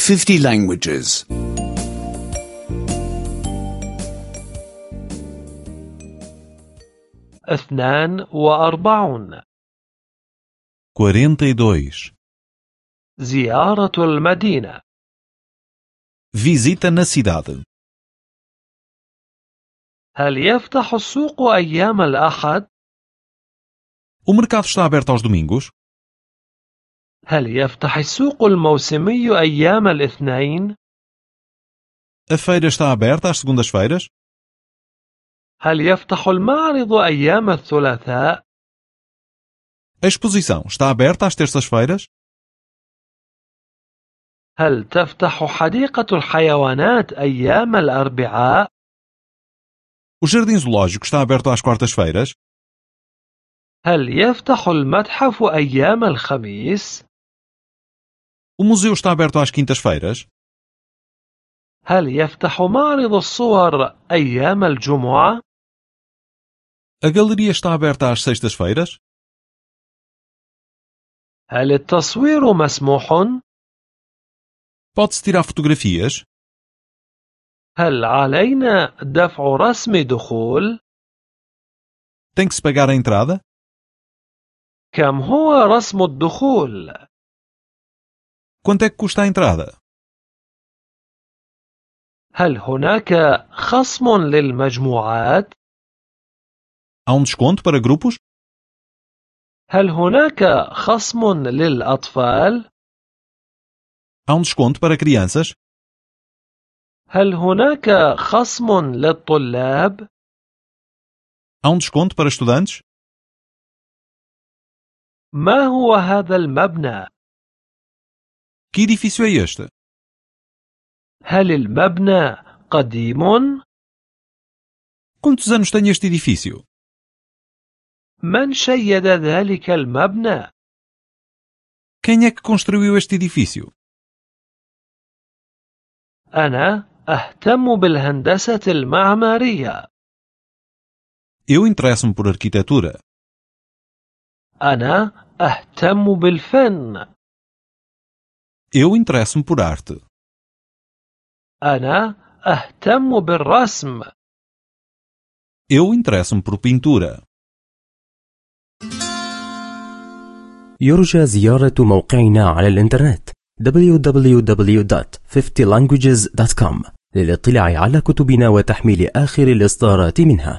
50 languages. 42. 42. زيارة المدينة. Visita na cidade. هل يفتح السوق أيام الأحد؟ O mercado está aberto aos domingos? هل يفتح السوق الموسمي أيام الاثنين؟ A feira está aberta às segundas-feiras? هل يفتح المعرض أيام الثلاثاء؟ A exposição está aberta às terças-feiras? هل تفتح حديقة الحيوانات أيام الأربعاء؟ O jardim zoológico está aberto às quartas-feiras? هل يفتح المتحف أيام الخميس؟ O museu está aberto às quintas-feiras? هل يفتح معرض الصور أيام الجمعة؟ A galeria está aberta às sextas-feiras? هل التصوير مسموح؟ Pode-se tirar fotografias? هل علينا دفع رسم دخول؟ Tem que se pagar a entrada? كم هو رسم الدخول؟ Quanto é que custa a entrada? هل هناك خصم للمجموعات؟ Há desconto para grupos? هل هناك خصم للأطفال؟ Há desconto para crianças? هل هناك خصم للطلاب؟ Há desconto para estudantes? ما هو هذا المبنى؟ Que edifício é este? هل المبنى قديم؟ Quantos anos tem este edifício? من شيد ذلك المبنى؟ Quem é que construiu este edifício? أنا أهتم بالهندسة المعمارية. Eu interesso-me por arquitetura. أنا أهتم بالفن. Eu interesso-me por arte. أنا أهتم بالرسم. Eu interesso-me por pintura. يرجى زيارة موقعنا على الإنترنت www.50languages.com للاطلاع على كتبنا وتحميل آخر الإصدارات منها.